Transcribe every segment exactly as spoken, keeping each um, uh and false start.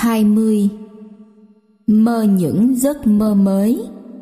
hai mươi. Mơ những giấc mơ mới.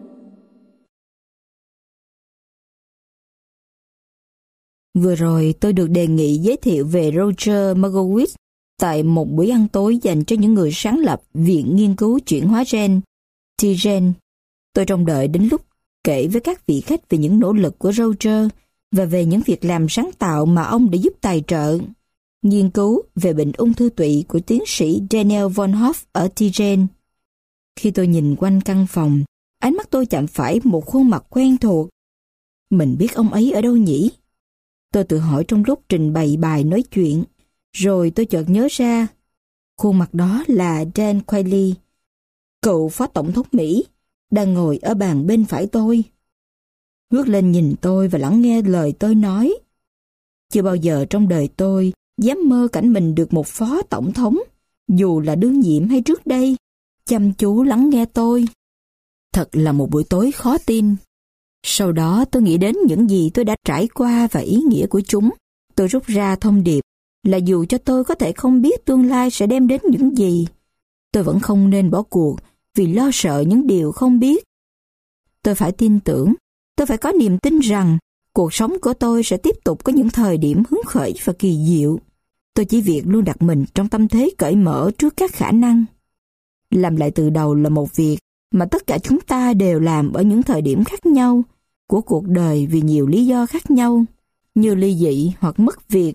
Vừa rồi tôi được đề nghị giới thiệu về Roger Markowitz tại một buổi ăn tối dành cho những người sáng lập Viện Nghiên cứu Chuyển hóa gen, T-Gen. Tôi trông đợi đến lúc kể với các vị khách về những nỗ lực của Roger và về những việc làm sáng tạo mà ông đã giúp tài trợ. Nghiên cứu về bệnh ung thư tụy của tiến sĩ Daniel von Hoff ở T-Gen. Khi tôi nhìn quanh căn phòng, ánh mắt tôi chạm phải một khuôn mặt quen thuộc. Mình biết ông ấy ở đâu nhỉ? Tôi tự hỏi trong lúc trình bày bài nói chuyện, rồi tôi chợt nhớ ra. Khuôn mặt đó là Dan Quayle, cựu phó tổng thống Mỹ, đang ngồi ở bàn bên phải tôi. Ngước lên nhìn tôi và lắng nghe lời tôi nói. Chưa bao giờ trong đời tôi dám mơ cảnh mình được một phó tổng thống, dù là đương nhiệm hay trước đây, chăm chú lắng nghe tôi. Thật là một buổi tối khó tin. Sau đó tôi nghĩ đến những gì tôi đã trải qua và ý nghĩa của chúng. Tôi rút ra thông điệp là dù cho tôi có thể không biết tương lai sẽ đem đến những gì, tôi vẫn không nên bỏ cuộc vì lo sợ những điều không biết. Tôi phải tin tưởng, tôi phải có niềm tin rằng cuộc sống của tôi sẽ tiếp tục có những thời điểm hứng khởi và kỳ diệu. Tôi chỉ việc luôn đặt mình trong tâm thế cởi mở trước các khả năng. Làm lại từ đầu là một việc mà tất cả chúng ta đều làm ở những thời điểm khác nhau của cuộc đời vì nhiều lý do khác nhau, như ly dị hoặc mất việc.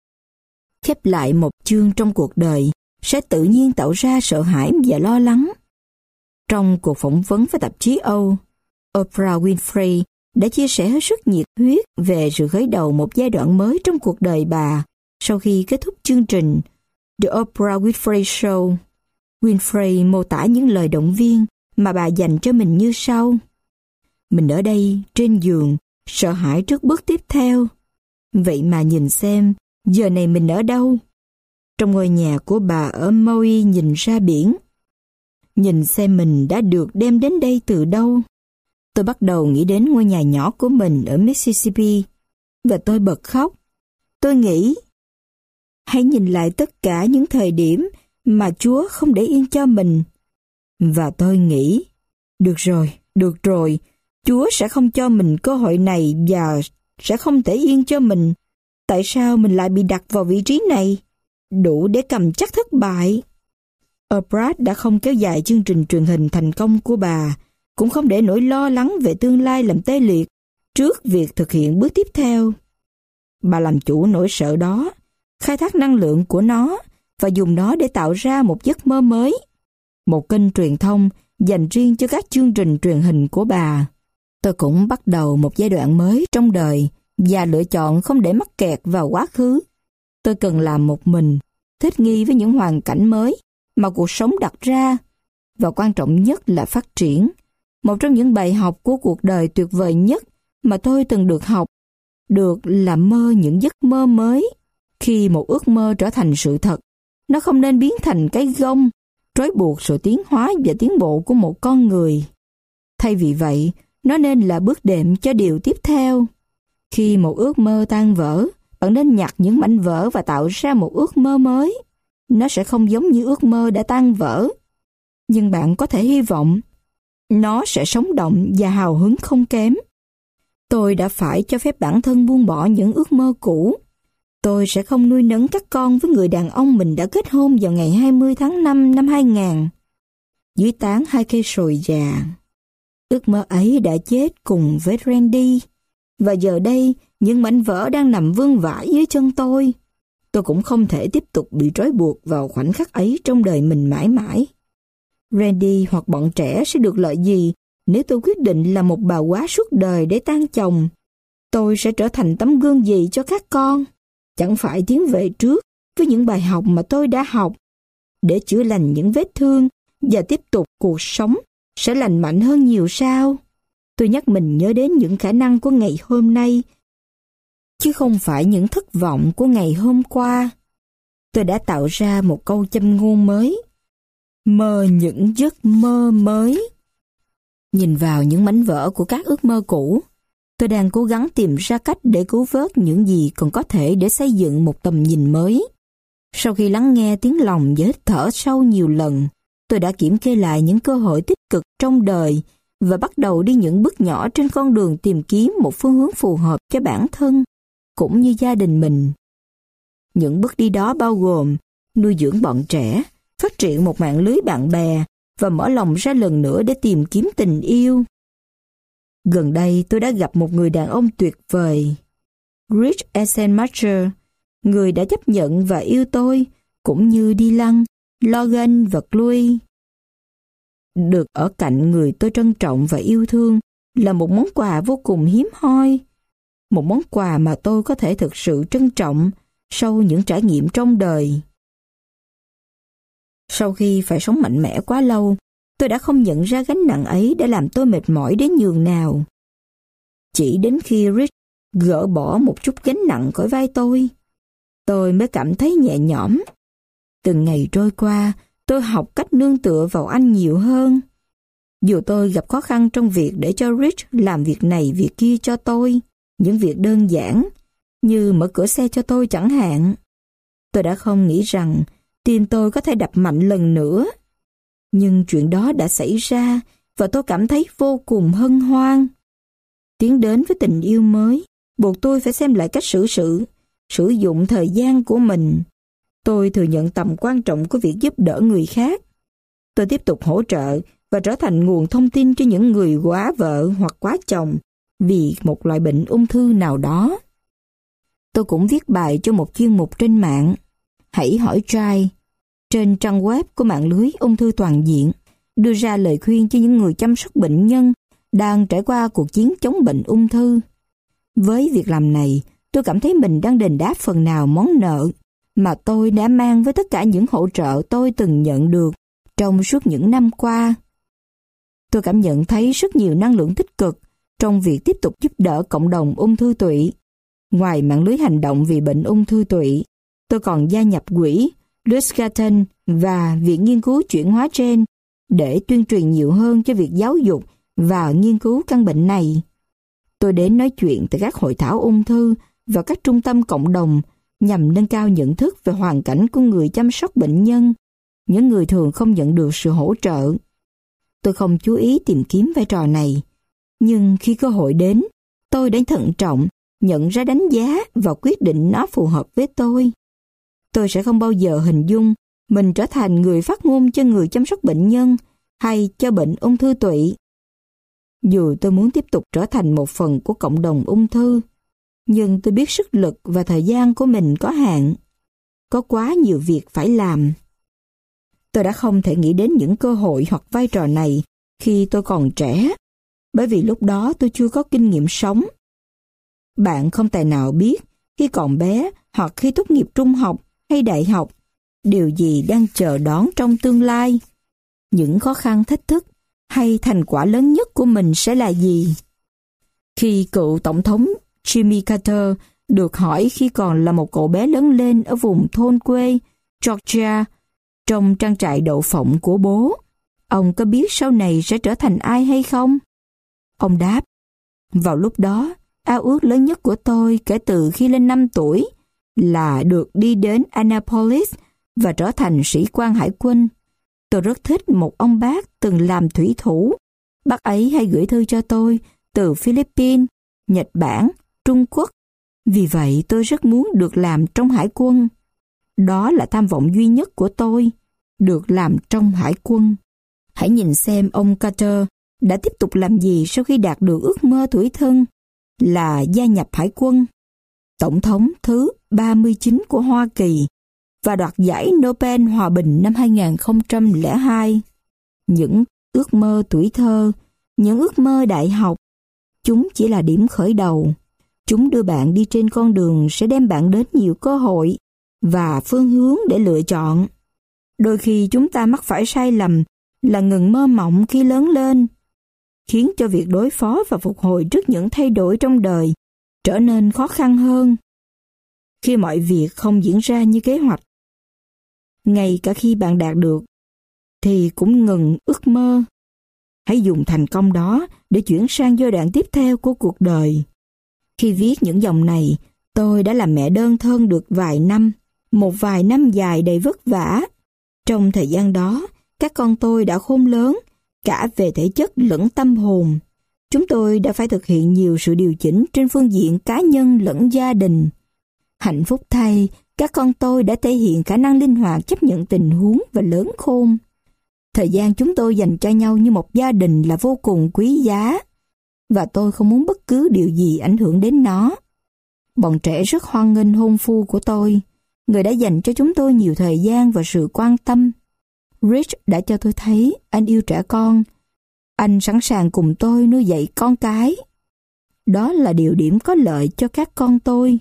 Khép lại một chương trong cuộc đời sẽ tự nhiên tạo ra sợ hãi và lo lắng. Trong cuộc phỏng vấn với tạp chí O, Oprah Winfrey đã chia sẻ hết sức nhiệt huyết về sự khởi đầu một giai đoạn mới trong cuộc đời bà sau khi kết thúc chương trình The Oprah Winfrey Show. Winfrey mô tả những lời động viên mà bà dành cho mình như sau. Mình ở đây, trên giường, sợ hãi trước bước tiếp theo. Vậy mà nhìn xem, giờ này mình ở đâu? Trong ngôi nhà của bà ở Maui nhìn ra biển. Nhìn xem mình đã được đem đến đây từ đâu? Tôi bắt đầu nghĩ đến ngôi nhà nhỏ của mình ở Mississippi, và tôi bật khóc. Tôi nghĩ, hãy nhìn lại tất cả những thời điểm mà Chúa không để yên cho mình. Và tôi nghĩ, được rồi, được rồi, Chúa sẽ không cho mình cơ hội này và sẽ không để yên cho mình. Tại sao mình lại bị đặt vào vị trí này? Đủ để cầm chắc thất bại. Oprah đã không kéo dài chương trình truyền hình thành công của bà, cũng không để nỗi lo lắng về tương lai làm tê liệt trước việc thực hiện bước tiếp theo. Bà làm chủ nỗi sợ đó, khai thác năng lượng của nó và dùng nó để tạo ra một giấc mơ mới, một kênh truyền thông dành riêng cho các chương trình truyền hình của bà. Tôi cũng bắt đầu một giai đoạn mới trong đời và lựa chọn không để mắc kẹt vào quá khứ. Tôi cần làm một mình, thích nghi với những hoàn cảnh mới mà cuộc sống đặt ra, và quan trọng nhất là phát triển. Một trong những bài học của cuộc đời tuyệt vời nhất mà tôi từng được học, được là mơ những giấc mơ mới. Khi một ước mơ trở thành sự thật, nó không nên biến thành cái gông, trói buộc sự tiến hóa và tiến bộ của một con người. Thay vì vậy, nó nên là bước đệm cho điều tiếp theo. Khi một ước mơ tan vỡ, bạn nên nhặt những mảnh vỡ và tạo ra một ước mơ mới. Nó sẽ không giống như ước mơ đã tan vỡ, nhưng bạn có thể hy vọng nó sẽ sống động và hào hứng không kém. Tôi đã phải cho phép bản thân buông bỏ những ước mơ cũ. Tôi sẽ không nuôi nấng các con với người đàn ông mình đã kết hôn vào ngày hai mươi tháng năm năm hai nghìn, dưới tán hai cây sồi già. Ước mơ ấy đã chết cùng với Randy, và giờ đây những mảnh vỡ đang nằm vương vãi dưới chân tôi. Tôi cũng không thể tiếp tục bị trói buộc vào khoảnh khắc ấy trong đời mình mãi mãi. Randy hoặc bọn trẻ sẽ được lợi gì nếu tôi quyết định là một bà quá suốt đời để tan chồng? Tôi sẽ trở thành tấm gương gì cho các con? Chẳng phải tiến về trước với những bài học mà tôi đã học để chữa lành những vết thương và tiếp tục cuộc sống sẽ lành mạnh hơn nhiều sao? Tôi nhắc mình nhớ đến những khả năng của ngày hôm nay, chứ không phải những thất vọng của ngày hôm qua. Tôi đã tạo ra một câu châm ngôn mới. Mơ những giấc mơ mới. Nhìn vào những mảnh vỡ của các ước mơ cũ, tôi đang cố gắng tìm ra cách để cứu vớt những gì còn có thể để xây dựng một tầm nhìn mới. Sau khi lắng nghe tiếng lòng và hít thở sâu nhiều lần, tôi đã kiểm kê lại những cơ hội tích cực trong đời và bắt đầu đi những bước nhỏ trên con đường tìm kiếm một phương hướng phù hợp cho bản thân, cũng như gia đình mình. Những bước đi đó bao gồm nuôi dưỡng bọn trẻ, phát triển một mạng lưới bạn bè và mở lòng ra lần nữa để tìm kiếm tình yêu. Gần đây tôi đã gặp một người đàn ông tuyệt vời, Rich Eisenmacher, người đã chấp nhận và yêu tôi, cũng như Dylan, Logan và Chloe. Được ở cạnh người tôi trân trọng và yêu thương là một món quà vô cùng hiếm hoi, một món quà mà tôi có thể thực sự trân trọng sau những trải nghiệm trong đời. Sau khi phải sống mạnh mẽ quá lâu, tôi đã không nhận ra gánh nặng ấy đã làm tôi mệt mỏi đến nhường nào. Chỉ đến khi Rich gỡ bỏ một chút gánh nặng khỏi vai tôi, tôi mới cảm thấy nhẹ nhõm. Từng ngày trôi qua, tôi học cách nương tựa vào anh nhiều hơn. Dù tôi gặp khó khăn trong việc để cho Rich làm việc này việc kia cho tôi, những việc đơn giản, như mở cửa xe cho tôi chẳng hạn, tôi đã không nghĩ rằng tim tôi có thể đập mạnh lần nữa. Nhưng chuyện đó đã xảy ra và tôi cảm thấy vô cùng hân hoan. Tiến đến với tình yêu mới buộc tôi phải xem lại cách xử sự, sử dụng thời gian của mình. Tôi thừa nhận tầm quan trọng của việc giúp đỡ người khác. Tôi tiếp tục hỗ trợ và trở thành nguồn thông tin cho những người quá vợ hoặc quá chồng vì một loại bệnh ung thư nào đó. Tôi cũng viết bài cho một chuyên mục trên mạng, Hãy hỏi Trai, trên trang web của mạng lưới ung thư toàn diện, đưa ra lời khuyên cho những người chăm sóc bệnh nhân đang trải qua cuộc chiến chống bệnh ung thư. Với việc làm này, tôi cảm thấy mình đang đền đáp phần nào món nợ mà tôi đã mang với tất cả những hỗ trợ tôi từng nhận được trong suốt những năm qua. Tôi cảm nhận thấy rất nhiều năng lượng tích cực trong việc tiếp tục giúp đỡ cộng đồng ung thư tụy. Ngoài mạng lưới hành động vì bệnh ung thư tụy, tôi còn gia nhập quỹ Louis Gatton và Viện Nghiên cứu Chuyển hóa gen để tuyên truyền nhiều hơn cho việc giáo dục và nghiên cứu căn bệnh này. Tôi đến nói chuyện tại các hội thảo ung thư và các trung tâm cộng đồng nhằm nâng cao nhận thức về hoàn cảnh của người chăm sóc bệnh nhân, những người thường không nhận được sự hỗ trợ. Tôi không chú ý tìm kiếm vai trò này, nhưng khi cơ hội đến, tôi đã thận trọng, nhận ra đánh giá và quyết định nó phù hợp với tôi. Tôi sẽ không bao giờ hình dung mình trở thành người phát ngôn cho người chăm sóc bệnh nhân hay cho bệnh ung thư tụy. Dù tôi muốn tiếp tục trở thành một phần của cộng đồng ung thư, nhưng tôi biết sức lực và thời gian của mình có hạn. Có quá nhiều việc phải làm. Tôi đã không thể nghĩ đến những cơ hội hoặc vai trò này khi tôi còn trẻ, bởi vì lúc đó tôi chưa có kinh nghiệm sống. Bạn không tài nào biết khi còn bé hoặc khi tốt nghiệp trung học hay đại học, điều gì đang chờ đón trong tương lai. Những khó khăn thách thức hay thành quả lớn nhất của mình sẽ là gì? Khi cựu Tổng thống Jimmy Carter được hỏi khi còn là một cậu bé lớn lên ở vùng thôn quê Georgia trong trang trại đậu phộng của bố, ông có biết sau này sẽ trở thành ai hay không? Ông đáp, vào lúc đó, ao ước lớn nhất của tôi kể từ khi lên năm tuổi là được đi đến Annapolis và trở thành sĩ quan hải quân. Tôi rất thích một ông bác từng làm thủy thủ. Bác ấy hay gửi thư cho tôi từ Philippines, Nhật Bản, Trung Quốc. Vì vậy tôi rất muốn được làm trong hải quân. Đó là tham vọng duy nhất của tôi, được làm trong hải quân. Hãy nhìn xem ông Carter đã tiếp tục làm gì sau khi đạt được ước mơ tuổi thân là gia nhập hải quân. Tổng thống thứ ba mươi chín của Hoa Kỳ và đoạt giải Nobel Hòa bình năm hai nghìn không trăm lẻ hai. Những ước mơ tuổi thơ, những ước mơ đại học, chúng chỉ là điểm khởi đầu. Chúng đưa bạn đi trên con đường sẽ đem bạn đến nhiều cơ hội và phương hướng để lựa chọn. Đôi khi chúng ta mắc phải sai lầm là ngừng mơ mộng khi lớn lên, khiến cho việc đối phó và phục hồi trước những thay đổi trong đời trở nên khó khăn hơn. Khi mọi việc không diễn ra như kế hoạch, ngay cả khi bạn đạt được, thì cũng ngừng ước mơ. Hãy dùng thành công đó để chuyển sang giai đoạn tiếp theo của cuộc đời. Khi viết những dòng này, tôi đã làm mẹ đơn thân được vài năm. một vài năm dài đầy vất vả. Trong thời gian đó, các con tôi đã khôn lớn, cả về thể chất lẫn tâm hồn. Chúng tôi đã phải thực hiện nhiều sự điều chỉnh trên phương diện cá nhân lẫn gia đình. Hạnh phúc thay, các con tôi đã thể hiện khả năng linh hoạt chấp nhận tình huống và lớn khôn. Thời gian chúng tôi dành cho nhau như một gia đình là vô cùng quý giá, và tôi không muốn bất cứ điều gì ảnh hưởng đến nó. Bọn trẻ rất hoan nghênh hôn phu của tôi, người đã dành cho chúng tôi nhiều thời gian và sự quan tâm. Rich đã cho tôi thấy anh yêu trẻ con. Anh sẵn sàng cùng tôi nuôi dạy con cái. Đó là điều điểm có lợi cho các con tôi,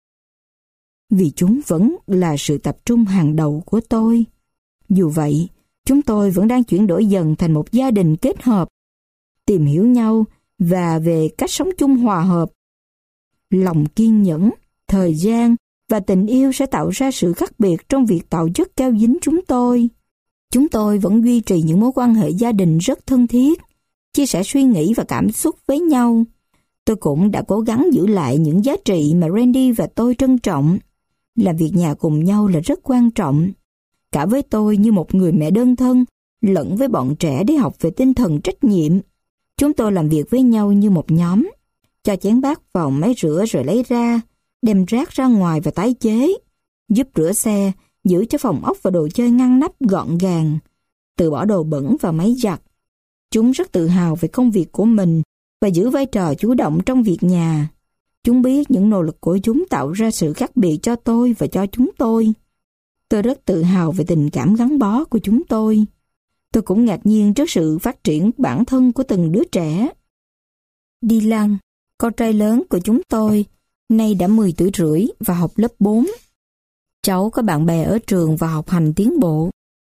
vì chúng vẫn là sự tập trung hàng đầu của tôi. Dù vậy, chúng tôi vẫn đang chuyển đổi dần thành một gia đình kết hợp, tìm hiểu nhau và về cách sống chung hòa hợp. Lòng kiên nhẫn, thời gian và tình yêu sẽ tạo ra sự khác biệt trong việc tạo chất keo dính chúng tôi. Chúng tôi vẫn duy trì những mối quan hệ gia đình rất thân thiết, chia sẻ suy nghĩ và cảm xúc với nhau. Tôi cũng đã cố gắng giữ lại những giá trị mà Randy và tôi trân trọng. Làm việc nhà cùng nhau là rất quan trọng, cả với tôi như một người mẹ đơn thân, lẫn với bọn trẻ để học về tinh thần trách nhiệm. Chúng tôi làm việc với nhau như một nhóm, cho chén bát vào máy rửa rồi lấy ra, đem rác ra ngoài và tái chế, giúp rửa xe, giữ cho phòng ốc và đồ chơi ngăn nắp gọn gàng, từ bỏ đồ bẩn vào máy giặt. Chúng rất tự hào về công việc của mình và giữ vai trò chủ động trong việc nhà. Chúng biết những nỗ lực của chúng tạo ra sự khác biệt cho tôi và cho chúng tôi. Tôi rất tự hào về tình cảm gắn bó của chúng tôi. Tôi cũng ngạc nhiên trước sự phát triển bản thân của từng đứa trẻ. Dylan, con trai lớn của chúng tôi, nay đã mười tuổi rưỡi và học lớp bốn. Cháu có bạn bè ở trường và học hành tiến bộ.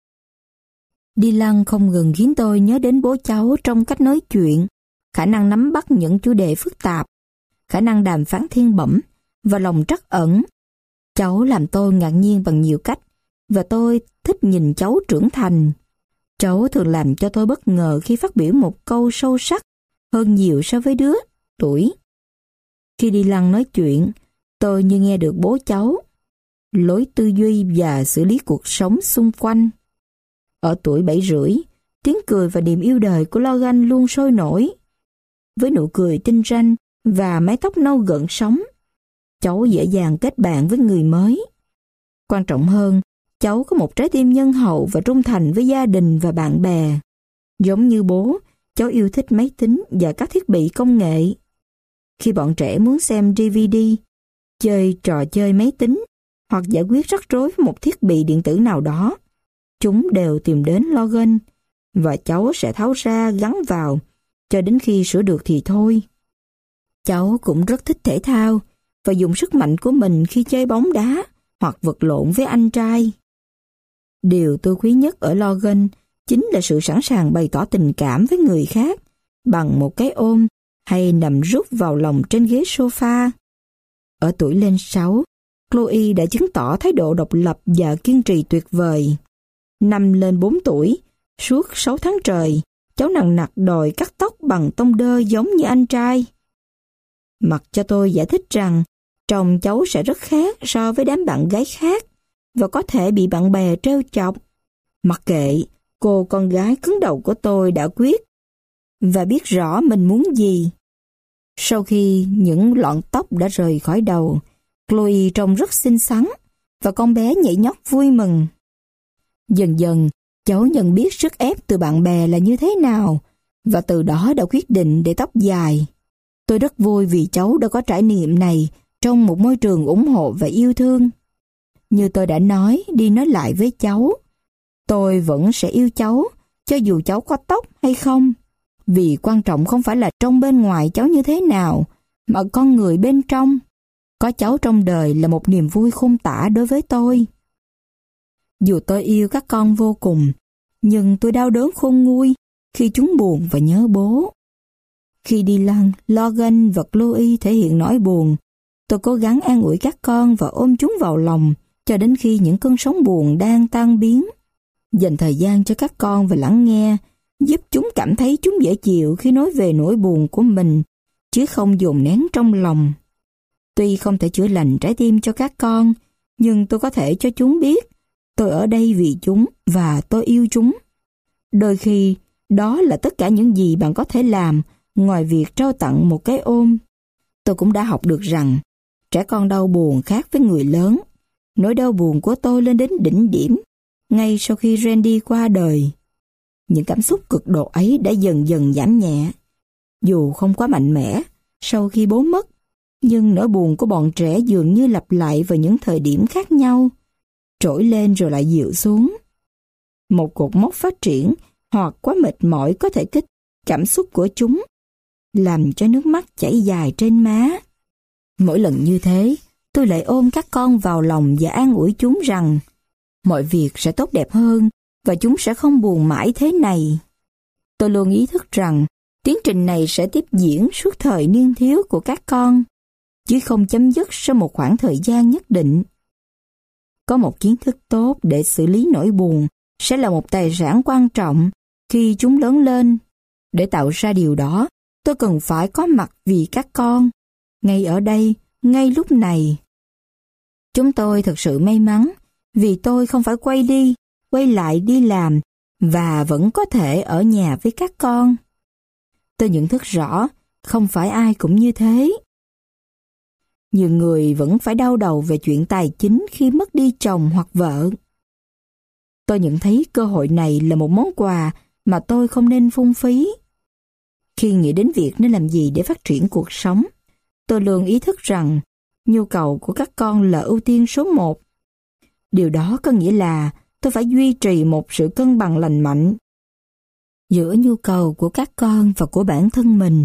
Dylan không ngừng khiến tôi nhớ đến bố cháu trong cách nói chuyện, khả năng nắm bắt những chủ đề phức tạp, khả năng đàm phán thiên bẩm và lòng trắc ẩn. Cháu làm tôi ngạc nhiên bằng nhiều cách, và tôi thích nhìn cháu trưởng thành. Cháu thường làm cho tôi bất ngờ khi phát biểu một câu sâu sắc hơn nhiều so với đứa tuổi. Khi Dylan nói chuyện, tôi như nghe được bố cháu, lối tư duy và xử lý cuộc sống xung quanh. Ở tuổi bảy rưỡi, tiếng cười và niềm yêu đời của Logan luôn sôi nổi. Với nụ cười tinh ranh và mái tóc nâu gợn sóng, cháu dễ dàng kết bạn với người mới. Quan trọng hơn, cháu có một trái tim nhân hậu và trung thành với gia đình và bạn bè. Giống như bố, cháu yêu thích máy tính và các thiết bị công nghệ. Khi bọn trẻ muốn xem đê vê đê, chơi trò chơi máy tính hoặc giải quyết rắc rối với một thiết bị điện tử nào đó, chúng đều tìm đến Logan, và cháu sẽ tháo ra gắn vào cho đến khi sửa được thì thôi. Cháu cũng rất thích thể thao và dùng sức mạnh của mình khi chơi bóng đá hoặc vật lộn với anh trai. Điều tôi quý nhất ở Logan chính là sự sẵn sàng bày tỏ tình cảm với người khác bằng một cái ôm hay nằm rút vào lòng trên ghế sofa. Ở tuổi lên sáu, Chloe đã chứng tỏ thái độ độc lập và kiên trì tuyệt vời. Năm lên bốn tuổi, suốt sáu tháng trời, cháu nằng nặc đòi cắt tóc bằng tông đơ giống như anh trai. Mặc cho tôi giải thích rằng trông cháu sẽ rất khác so với đám bạn gái khác và có thể bị bạn bè trêu chọc. Mặc kệ, cô con gái cứng đầu của tôi đã quyết và biết rõ mình muốn gì. Sau khi những lọn tóc đã rời khỏi đầu, Chloe trông rất xinh xắn và con bé nhảy nhót vui mừng. Dần dần, cháu nhận biết sức ép từ bạn bè là như thế nào và từ đó đã quyết định để tóc dài. Tôi rất vui vì cháu đã có trải nghiệm này trong một môi trường ủng hộ và yêu thương. Như tôi đã nói đi nói lại với cháu, tôi vẫn sẽ yêu cháu cho dù cháu có tóc hay không. Vì quan trọng không phải là trong bên ngoài cháu như thế nào, mà con người bên trong. Có cháu trong đời là một niềm vui không tả đối với tôi. Dù tôi yêu các con vô cùng, nhưng tôi đau đớn khôn nguôi khi chúng buồn và nhớ bố. Khi Dylan, Logan và Chloe thể hiện nỗi buồn, tôi cố gắng an ủi các con và ôm chúng vào lòng cho đến khi những cơn sóng buồn đang tan biến. Dành thời gian cho các con và lắng nghe, giúp chúng cảm thấy chúng dễ chịu khi nói về nỗi buồn của mình, chứ không dồn nén trong lòng. Tuy không thể chữa lành trái tim cho các con, Nhưng tôi có thể cho chúng biết tôi ở đây vì chúng và tôi yêu chúng. Đôi khi, đó là tất cả những gì bạn có thể làm ngoài việc trao tặng một cái ôm. Tôi cũng đã học được rằng trẻ con đau buồn khác với người lớn. Nỗi đau buồn của tôi lên đến đỉnh điểm ngay sau khi Randy qua đời. Những cảm xúc cực độ ấy đã dần dần giảm nhẹ. Dù không quá mạnh mẽ sau khi bố mất, nhưng nỗi buồn của bọn trẻ dường như lặp lại vào những thời điểm khác nhau, trỗi lên rồi lại dịu xuống. Một cột mốc phát triển hoặc quá mệt mỏi có thể kích cảm xúc của chúng, làm cho nước mắt chảy dài trên má. Mỗi lần như thế, tôi lại ôm các con vào lòng và an ủi chúng rằng mọi việc sẽ tốt đẹp hơn và chúng sẽ không buồn mãi thế này. Tôi luôn ý thức rằng tiến trình này sẽ tiếp diễn suốt thời niên thiếu của các con, chứ không chấm dứt sau một khoảng thời gian nhất định. Có một kiến thức tốt để xử lý nỗi buồn sẽ là một tài sản quan trọng khi chúng lớn lên. Để tạo ra điều đó, tôi cần phải có mặt vì các con, ngay ở đây, ngay lúc này. Chúng tôi thật sự may mắn vì tôi không phải quay đi, quay lại đi làm và vẫn có thể ở nhà với các con. Tôi nhận thức rõ, không phải ai cũng như thế. Nhiều người vẫn phải đau đầu về chuyện tài chính khi mất đi chồng hoặc vợ. Tôi nhận thấy cơ hội này là một món quà mà tôi không nên phung phí. Khi nghĩ đến việc nên làm gì để phát triển cuộc sống, tôi luôn ý thức rằng nhu cầu của các con là ưu tiên số một. Điều đó có nghĩa là tôi phải duy trì một sự cân bằng lành mạnh giữa nhu cầu của các con và của bản thân mình.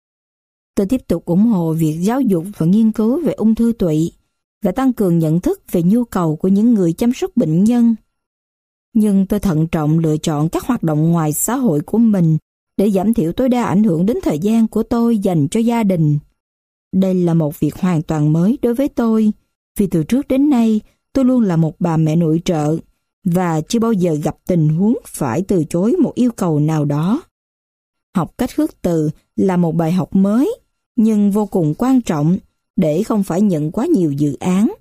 Tôi tiếp tục ủng hộ việc giáo dục và nghiên cứu về ung thư tụy và tăng cường nhận thức về nhu cầu của những người chăm sóc bệnh nhân. Nhưng tôi thận trọng lựa chọn các hoạt động ngoài xã hội của mình để giảm thiểu tối đa ảnh hưởng đến thời gian của tôi dành cho gia đình. Đây là một việc hoàn toàn mới đối với tôi, vì từ trước đến nay tôi luôn là một bà mẹ nội trợ và chưa bao giờ gặp tình huống phải từ chối một yêu cầu nào đó. Học cách khước từ là một bài học mới, nhưng vô cùng quan trọng để không phải nhận quá nhiều dự án.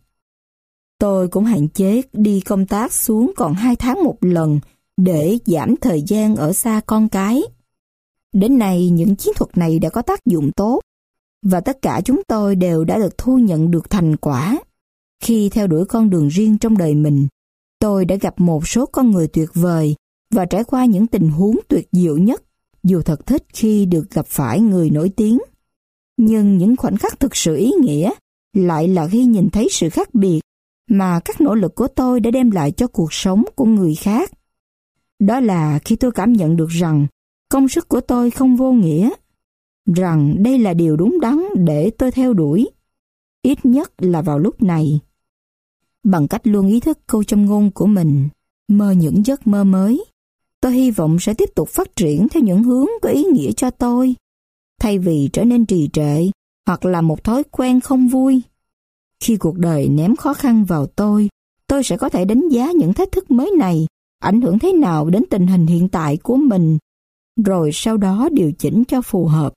Tôi cũng hạn chế đi công tác xuống còn hai tháng một lần để giảm thời gian ở xa con cái. Đến nay, những chiến thuật này đã có tác dụng tốt, và tất cả chúng tôi đều đã được thu nhận được thành quả. Khi theo đuổi con đường riêng trong đời mình, tôi đã gặp một số con người tuyệt vời và trải qua những tình huống tuyệt diệu nhất, dù thật thích khi được gặp phải người nổi tiếng. Nhưng những khoảnh khắc thực sự ý nghĩa lại là khi nhìn thấy sự khác biệt mà các nỗ lực của tôi đã đem lại cho cuộc sống của người khác. Đó là khi tôi cảm nhận được rằng công sức của tôi không vô nghĩa, rằng đây là điều đúng đắn để tôi theo đuổi, ít nhất là vào lúc này. Bằng cách luôn ý thức câu châm ngôn của mình, mơ những giấc mơ mới, tôi hy vọng sẽ tiếp tục phát triển theo những hướng có ý nghĩa cho tôi, thay vì trở nên trì trệ hoặc là một thói quen không vui. Khi cuộc đời ném khó khăn vào tôi, tôi sẽ có thể đánh giá những thách thức mới này ảnh hưởng thế nào đến tình hình hiện tại của mình, rồi sau đó điều chỉnh cho phù hợp.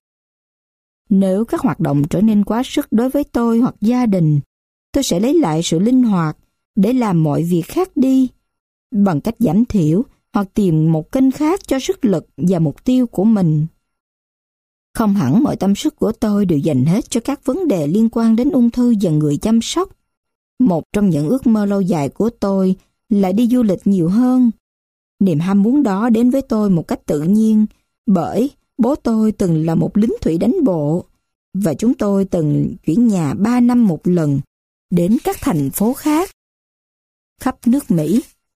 Nếu các hoạt động trở nên quá sức đối với tôi hoặc gia đình, tôi sẽ lấy lại sự linh hoạt để làm mọi việc khác đi, bằng cách giảm thiểu hoặc tìm một kênh khác cho sức lực và mục tiêu của mình. Không hẳn mọi tâm sức của tôi đều dành hết cho các vấn đề liên quan đến ung thư và người chăm sóc. Một trong những ước mơ lâu dài của tôi là đi du lịch nhiều hơn. Niềm ham muốn đó đến với tôi một cách tự nhiên, bởi bố tôi từng là một lính thủy đánh bộ, và chúng tôi từng chuyển nhà ba năm một lần đến các thành phố khác khắp nước Mỹ.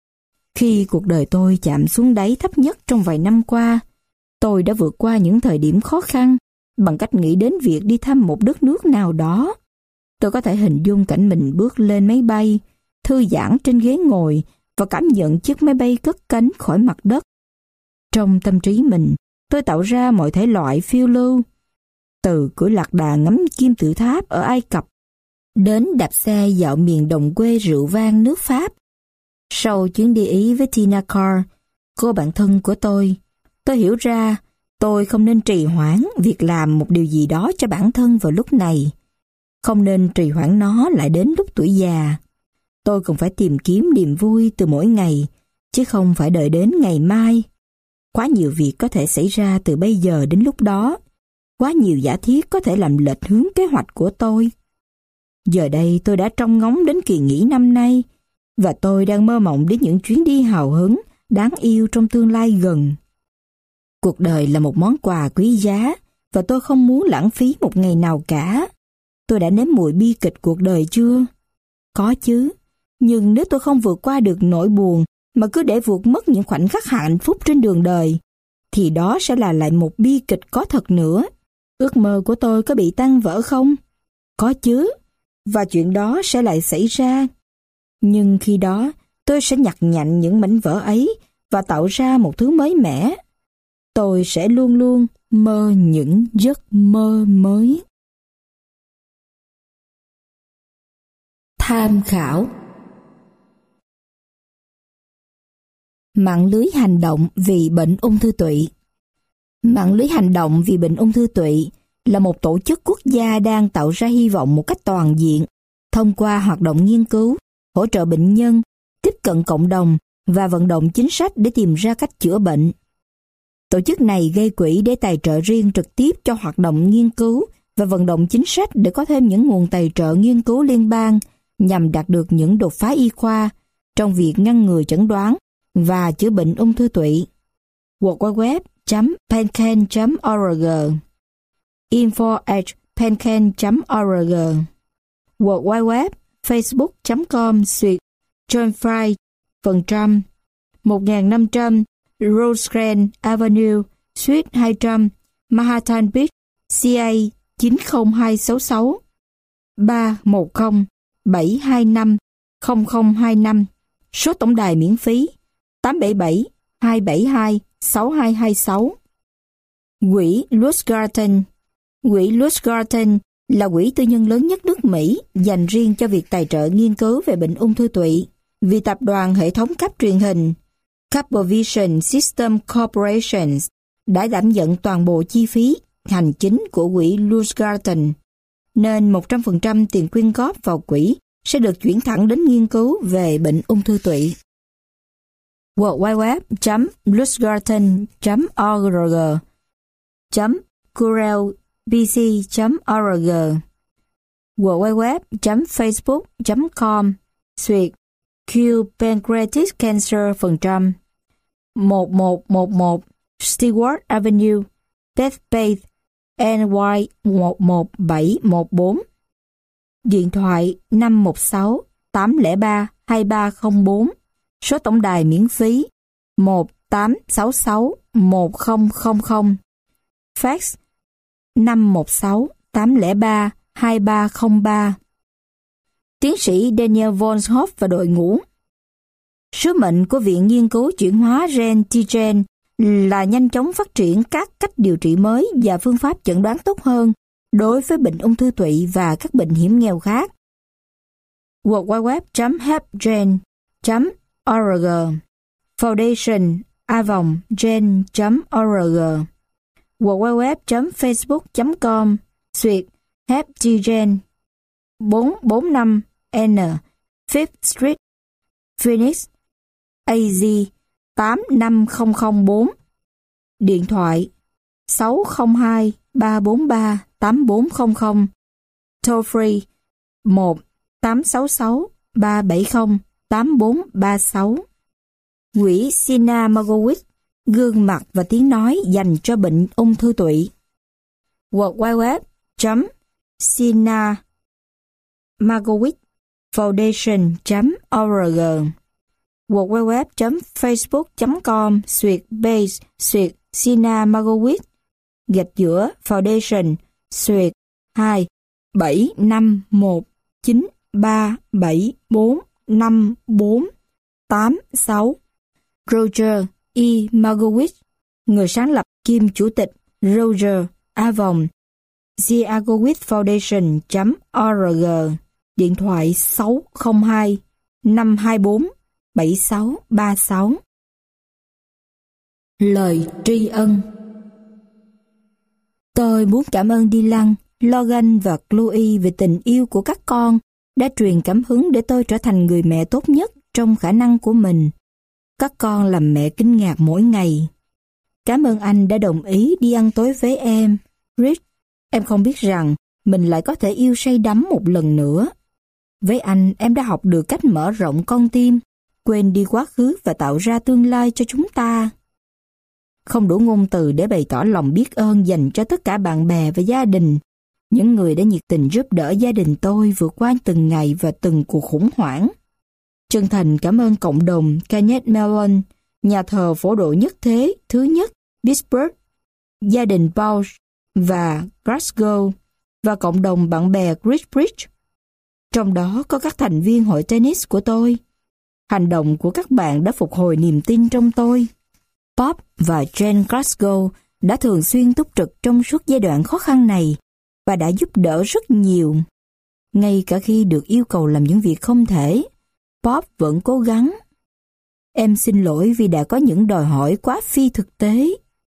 Khi cuộc đời tôi chạm xuống đáy thấp nhất trong vài năm qua, tôi đã vượt qua những thời điểm khó khăn bằng cách nghĩ đến việc đi thăm một đất nước nào đó. Tôi có thể hình dung cảnh mình bước lên máy bay, thư giãn trên ghế ngồi và cảm nhận chiếc máy bay cất cánh khỏi mặt đất. Trong tâm trí mình, tôi tạo ra mọi thể loại phiêu lưu, từ cưỡi lạc đà ngắm kim tự tháp ở Ai Cập, đến đạp xe dạo miền đồng quê rượu vang nước Pháp. Sau chuyến đi Ý với Tina Carr, cô bạn thân của tôi, tôi hiểu ra tôi không nên trì hoãn việc làm một điều gì đó cho bản thân vào lúc này. Không nên trì hoãn nó lại đến lúc tuổi già. Tôi cần phải tìm kiếm niềm vui từ mỗi ngày, chứ không phải đợi đến ngày mai. Quá nhiều việc có thể xảy ra từ bây giờ đến lúc đó. Quá nhiều giả thiết có thể làm lệch hướng kế hoạch của tôi. Giờ đây tôi đã trông ngóng đến kỳ nghỉ năm nay, và tôi đang mơ mộng đến những chuyến đi hào hứng, đáng yêu trong tương lai gần. Cuộc đời là một món quà quý giá, và tôi không muốn lãng phí một ngày nào cả. Tôi đã nếm mùi bi kịch cuộc đời chưa? Có chứ, nhưng nếu tôi không vượt qua được nỗi buồn, mà cứ để vụt mất những khoảnh khắc hạnh phúc trên đường đời, thì đó sẽ là lại một bi kịch có thật nữa. Ước mơ của tôi có bị tan vỡ không? Có chứ, và chuyện đó sẽ lại xảy ra. Nhưng khi đó, tôi sẽ nhặt nhạnh những mảnh vỡ ấy và tạo ra một thứ mới mẻ. Tôi sẽ luôn luôn mơ những giấc mơ mới. Tham khảo. Mạng lưới hành động vì bệnh ung thư tụy. Mạng lưới hành động vì bệnh ung thư tụy là một tổ chức quốc gia đang tạo ra hy vọng một cách toàn diện thông qua hoạt động nghiên cứu, hỗ trợ bệnh nhân, tiếp cận cộng đồng và vận động chính sách để tìm ra cách chữa bệnh. Tổ chức này gây quỹ để tài trợ riêng trực tiếp cho hoạt động nghiên cứu và vận động chính sách để có thêm những nguồn tài trợ nghiên cứu liên bang nhằm đạt được những đột phá y khoa trong việc ngăn ngừa chẩn đoán và chữa bệnh ung thư tụy. w w w chấm pencan chấm org, info at pencan chấm org, w w w facebook chấm com xuyệt John Fry phần trăm một nghìn năm trăm Rosecrans Avenue, Suite hai trăm, Manhattan Beach, C A chín không hai sáu sáu ba một không bảy hai năm không không hai năm. Số tổng đài miễn phí tám bảy bảy hai bảy hai sáu hai hai sáu. Quỹ Lustgarten. Quỹ Lustgarten là quỹ tư nhân lớn nhất nước Mỹ dành riêng cho việc tài trợ nghiên cứu về bệnh ung thư tụy, vì tập đoàn hệ thống cáp truyền hình Cablevision System Corporation đã đảm nhận toàn bộ chi phí hành chính của quỹ Lustgarten, nên một trăm phần trăm tiền quyên góp vào quỹ sẽ được chuyển thẳng đến nghiên cứu về bệnh ung thư tụy. w w w chấm lustgarten chấm org chấm curel b c chấm org, w w w chấm facebook chấm com xuyệt Q Pancreatic Cancer phần trăm, một một một một Stewart Avenue, Bethpage, N Y một một bảy một bốn. Điện thoại năm một sáu tám không ba hai ba không bốn. Số tổng đài miễn phí một tám sáu sáu một không không không. Fax năm một sáu tám không ba hai ba không ba. Tiến sĩ Daniel von Hoff và đội ngũ. Sứ mệnh của Viện Nghiên cứu Chuyển hóa gen T-Gen là nhanh chóng phát triển các cách điều trị mới và phương pháp chẩn đoán tốt hơn đối với bệnh ung thư tụy và các bệnh hiểm nghèo khác. w w w chấm helpgen chấm org, Foundation avon gen chấm org, w w w chấm facebook chấm com xuyệt helpgen, bốn bốn năm N Fifth Street, Phoenix, A Z tám năm không không bốn. Điện thoại sáu không hai ba bốn ba tám bốn không không. Toll free một tám sáu sáu ba bảy không tám bốn ba sáu. Quỹ Sina Margowitz, gương mặt và tiếng nói dành cho bệnh ung thư tụy. w w w chấm sina margowitz foundation chấm org, w w w chấm facebook chấm com xuyệt base xuyệt Sina Margowitz gạch giữa foundation xuyệt hai bảy năm một chín ba bảy bốn năm bốn tám sáu. Roger E. Margowitz, người sáng lập kiêm chủ tịch Roger Avon, Margowitz Foundation chấm org. Điện thoại sáu không hai năm hai bốn bảy sáu ba sáu. Lời tri ân. Tôi muốn cảm ơn Dylan, Logan và Chloe về tình yêu của các con đã truyền cảm hứng để tôi trở thành người mẹ tốt nhất trong khả năng của mình. Các con làm mẹ kinh ngạc mỗi ngày. Cảm ơn anh đã đồng ý đi ăn tối với em, Rich. Em không biết rằng mình lại có thể yêu say đắm một lần nữa. Với anh, em đã học được cách mở rộng con tim, quên đi quá khứ và tạo ra tương lai cho chúng ta. Không đủ ngôn từ để bày tỏ lòng biết ơn dành cho tất cả bạn bè và gia đình, những người đã nhiệt tình giúp đỡ gia đình tôi vượt qua từng ngày và từng cuộc khủng hoảng. Chân thành cảm ơn cộng đồng Kenneth Mellon, nhà thờ phổ độ nhất thế thứ nhất Pittsburgh, gia đình Bausch và Glasgow và cộng đồng bạn bè Greatbridge. Trong đó có các thành viên hội tennis của tôi. Hành động của các bạn đã phục hồi niềm tin trong tôi. Bob và Jane Glasgow đã thường xuyên túc trực trong suốt giai đoạn khó khăn này và đã giúp đỡ rất nhiều. Ngay cả khi được yêu cầu làm những việc không thể, Bob vẫn cố gắng. Em xin lỗi vì đã có những đòi hỏi quá phi thực tế.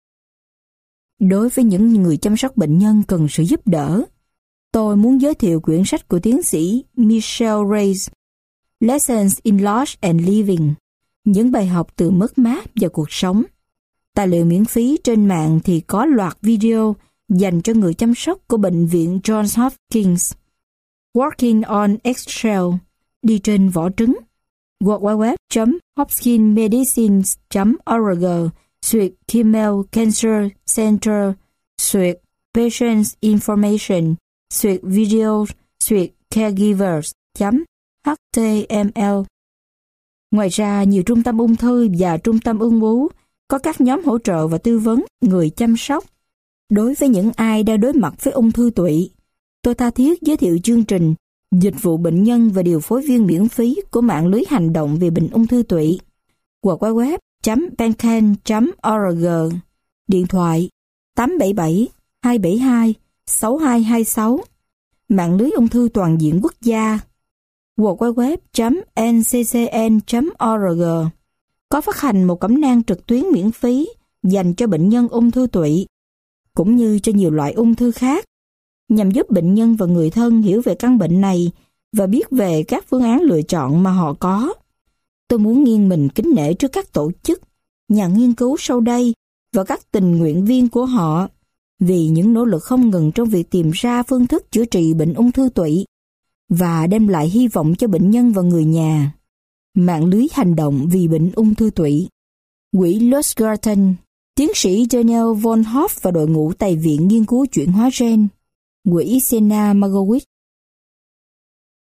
Đối với những người chăm sóc bệnh nhân cần sự giúp đỡ, tôi muốn giới thiệu quyển sách của tiến sĩ Michelle Reyes, Lessons in Loss and Living, những bài học từ mất mát và cuộc sống. Tài liệu miễn phí trên mạng thì có loạt video dành cho người chăm sóc của bệnh viện Johns Hopkins. Working on Eggshell, đi trên vỏ trứng. world wide web chấm hopkinsmedicine chấm org xuyệt Kimmel Cancer Center xuyệt Patients Information xuyệt Videos xuyệt Caregivers chấm html. Ngoài ra, nhiều trung tâm ung thư và trung tâm ung bướu có các nhóm hỗ trợ và tư vấn người chăm sóc. Đối với những ai đang đối mặt với ung thư tụy, tôi tha thiết giới thiệu chương trình dịch vụ bệnh nhân và điều phối viên miễn phí của mạng lưới hành động về bệnh ung thư tụy. world wide web chấm bencan chấm org, điện thoại tám bảy bảy hai bảy hai sáu hai hai sáu, mạng lưới ung thư toàn diện quốc gia. world wide web chấm n c c n chấm org có phát hành một cẩm nang trực tuyến miễn phí dành cho bệnh nhân ung thư tụy, cũng như cho nhiều loại ung thư khác, nhằm giúp bệnh nhân và người thân hiểu về căn bệnh này và biết về các phương án lựa chọn mà họ có. Tôi muốn nghiêng mình kính nể trước các tổ chức, nhà nghiên cứu sau đây và các tình nguyện viên của họ vì những nỗ lực không ngừng trong việc tìm ra phương thức chữa trị bệnh ung thư tụy và đem lại hy vọng cho bệnh nhân và người nhà. Mạng lưới hành động vì bệnh ung thư tụy. Quỹ Lustgarten, tiến sĩ Daniel von Hoff và đội ngũ tại Viện Nghiên cứu Chuyển hóa gen. Quỹ Sena Margowitz,